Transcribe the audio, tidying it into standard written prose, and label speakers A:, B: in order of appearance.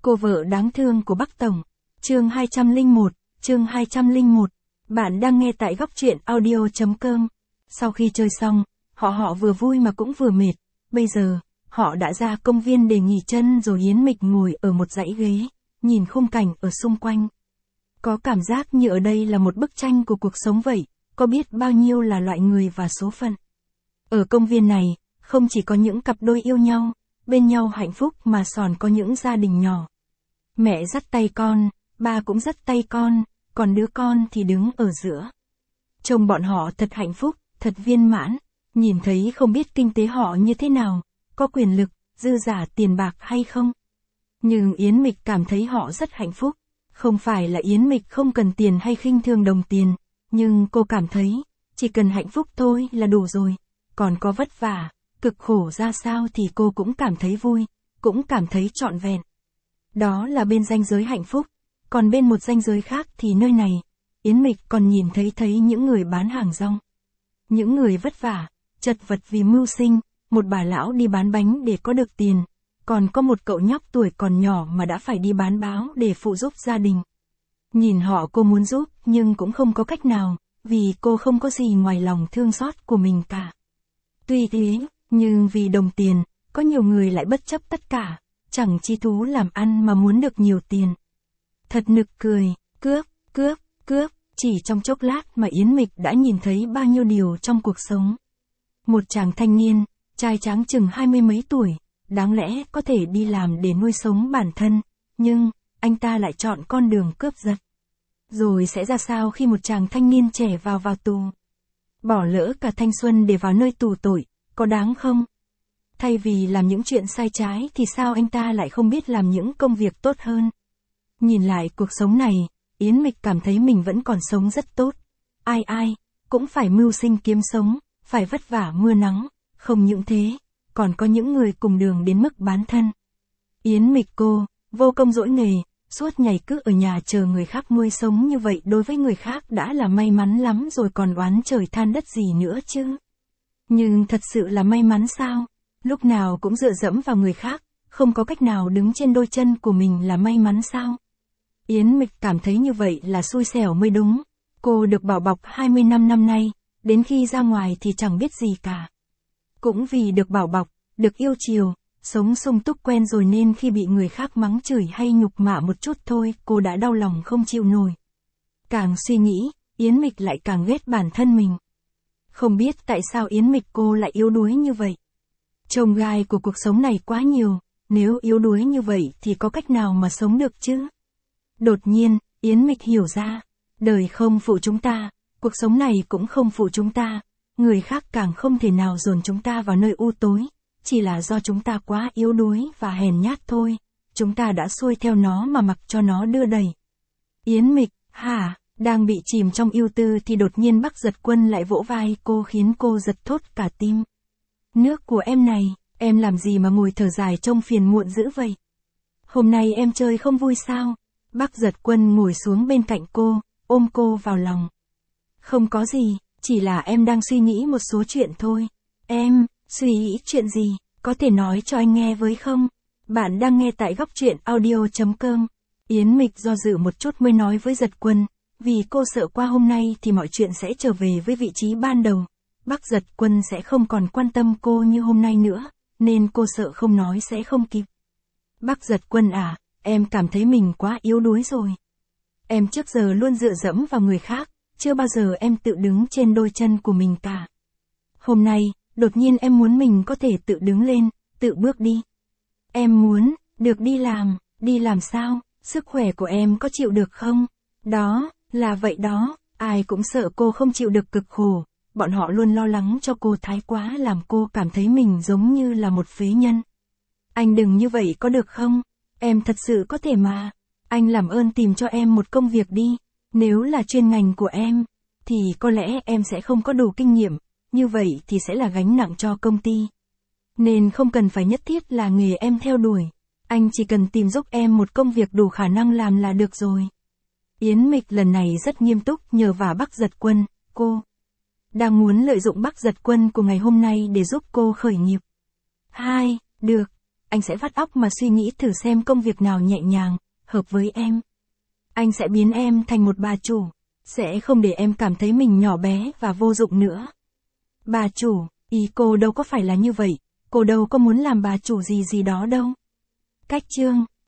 A: Cô vợ đáng thương của Bắc Tổng. Chương 201, chương 201. Bạn đang nghe tại góc truyện audio.com. Sau khi chơi xong, họ vừa vui mà cũng vừa mệt. Bây giờ, họ đã ra công viên để nghỉ chân rồi Yến Mịch ngồi ở một dãy ghế, nhìn khung cảnh ở xung quanh. Có cảm giác như ở đây là một bức tranh của cuộc sống vậy, có biết bao nhiêu là loại người và số phận. Ở công viên này, không chỉ có những cặp đôi yêu nhau, bên nhau hạnh phúc mà còn có những gia đình nhỏ. Mẹ dắt tay con, ba cũng dắt tay con, còn đứa con thì đứng ở giữa. Trông bọn họ thật hạnh phúc, thật viên mãn, nhìn thấy không biết kinh tế họ như thế nào, có quyền lực, dư giả tiền bạc hay không. Nhưng Yến Mịch cảm thấy họ rất hạnh phúc, không phải là Yến Mịch không cần tiền hay khinh thường đồng tiền, nhưng cô cảm thấy, chỉ cần hạnh phúc thôi là đủ rồi, còn có vất vả, cực khổ ra sao thì cô cũng cảm thấy vui, cũng cảm thấy trọn vẹn. Đó là bên ranh giới hạnh phúc, còn bên một ranh giới khác thì nơi này, Yến Mịch còn nhìn thấy những người bán hàng rong. Những người vất vả, chật vật vì mưu sinh, một bà lão đi bán bánh để có được tiền, còn có một cậu nhóc tuổi còn nhỏ mà đã phải đi bán báo để phụ giúp gia đình. Nhìn họ cô muốn giúp nhưng cũng không có cách nào, vì cô không có gì ngoài lòng thương xót của mình cả. Tuy thế, nhưng vì đồng tiền, có nhiều người lại bất chấp tất cả, chẳng chi thú làm ăn mà muốn được nhiều tiền. Thật nực cười, cướp, chỉ trong chốc lát mà Yến Mịch đã nhìn thấy bao nhiêu điều trong cuộc sống. Một chàng thanh niên, trai tráng chừng 20 mấy tuổi, đáng lẽ có thể đi làm để nuôi sống bản thân, nhưng, anh ta lại chọn con đường cướp giật. Rồi sẽ ra sao khi một chàng thanh niên trẻ vào tù? Bỏ lỡ cả thanh xuân để vào nơi tù tội, có đáng không? Thay vì làm những chuyện sai trái thì sao anh ta lại không biết làm những công việc tốt hơn? Nhìn lại cuộc sống này, Yến Mịch cảm thấy mình vẫn còn sống rất tốt. Ai cũng phải mưu sinh kiếm sống, phải vất vả mưa nắng, không những thế, còn có những người cùng đường đến mức bán thân. Yến Mịch cô, vô công dỗi nghề, suốt ngày cứ ở nhà chờ người khác nuôi sống như vậy đối với người khác đã là may mắn lắm rồi còn oán trời than đất gì nữa chứ. Nhưng thật sự là may mắn sao? Lúc nào cũng dựa dẫm vào người khác, không có cách nào đứng trên đôi chân của mình là may mắn sao? Yến Mịch cảm thấy như vậy là xui xẻo mới đúng. Cô được bảo bọc 20 năm nay, đến khi ra ngoài thì chẳng biết gì cả. Cũng vì được bảo bọc, được yêu chiều, sống sung túc quen rồi nên khi bị người khác mắng chửi hay nhục mạ một chút thôi, cô đã đau lòng không chịu nổi. Càng suy nghĩ, Yến Mịch lại càng ghét bản thân mình. Không biết tại sao Yến Mịch cô lại yếu đuối như vậy. Chông gai của cuộc sống này quá nhiều, nếu yếu đuối như vậy thì có cách nào mà sống được chứ? Đột nhiên, Yến Mịch hiểu ra, đời không phụ chúng ta, cuộc sống này cũng không phụ chúng ta, người khác càng không thể nào dồn chúng ta vào nơi u tối, chỉ là do chúng ta quá yếu đuối và hèn nhát thôi, chúng ta đã xuôi theo nó mà mặc cho nó đưa đẩy. Yến Mịch, đang bị chìm trong ưu tư thì đột nhiên Bắc Giật Quân lại vỗ vai cô khiến cô giật thốt cả tim. Nước của em này, em làm gì mà ngồi thở dài trông phiền muộn dữ vậy? Hôm nay em chơi không vui sao? Bắc Giật Quân ngồi xuống bên cạnh cô, ôm cô vào lòng. Không có gì, chỉ là em đang suy nghĩ một số chuyện thôi. Em, suy nghĩ chuyện gì, có thể nói cho anh nghe với không? Bạn đang nghe tại góc truyện audio.com. Yến Mịch do dự một chút mới nói với Giật Quân, vì cô sợ qua hôm nay thì mọi chuyện sẽ trở về với vị trí ban đầu. Bắc Giật Quân sẽ không còn quan tâm cô như hôm nay nữa, nên cô sợ không nói sẽ không kịp. Bắc Giật Quân à, em cảm thấy mình quá yếu đuối rồi. Em trước giờ luôn dựa dẫm vào người khác, chưa bao giờ em tự đứng trên đôi chân của mình cả. Hôm nay, đột nhiên em muốn mình có thể tự đứng lên, tự bước đi. Em muốn, được đi làm sao, sức khỏe của em có chịu được không? Đó, là vậy đó, ai cũng sợ cô không chịu được cực khổ, bọn họ luôn lo lắng cho cô thái quá làm cô cảm thấy mình giống như là một phế nhân. Anh đừng như vậy có được không? Em thật sự có thể mà. Anh làm ơn tìm cho em một công việc đi, nếu là chuyên ngành của em, thì có lẽ em sẽ không có đủ kinh nghiệm, như vậy thì sẽ là gánh nặng cho công ty. Nên không cần phải nhất thiết là nghề em theo đuổi, anh chỉ cần tìm giúp em một công việc đủ khả năng làm là được rồi. Yến Mịch lần này rất nghiêm túc nhờ vả Bắc Giật Quân, cô đang muốn lợi dụng Bắc Giật Quân của ngày hôm nay để giúp cô khởi nghiệp. Được, anh sẽ vắt óc mà suy nghĩ thử xem công việc nào nhẹ nhàng, hợp với em. Anh sẽ biến em thành một bà chủ, sẽ không để em cảm thấy mình nhỏ bé và vô dụng nữa. Bà chủ, ý cô đâu có phải là như vậy, cô đâu có muốn làm bà chủ gì gì đó đâu. Cách chương